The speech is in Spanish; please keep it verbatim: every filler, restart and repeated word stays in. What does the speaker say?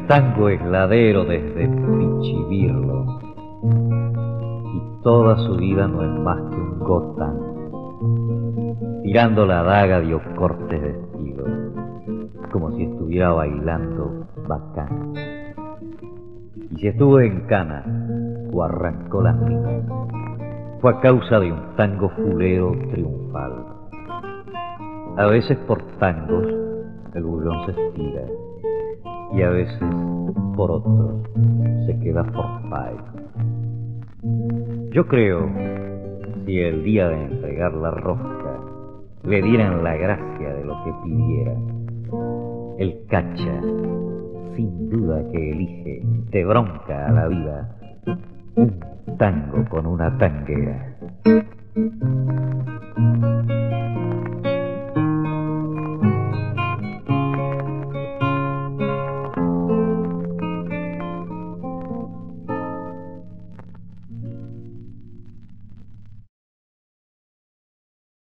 tango es ladero desde Pichibirlo, y toda su vida no es más que un gotán, tirando la daga dio cortes de estilo, como si estuviera bailando bacán. Y si estuvo en cana o arrancó las minas, fue a causa de un tango fulero triunfal. A veces por tangos el bullón se estira, y a veces por otros se queda forfait. Yo creo, si el día de entregar la rosca le dieran la gracia de lo que pidiera, el cacha, sin duda que elige de bronca a la vida un tango con una tanguera.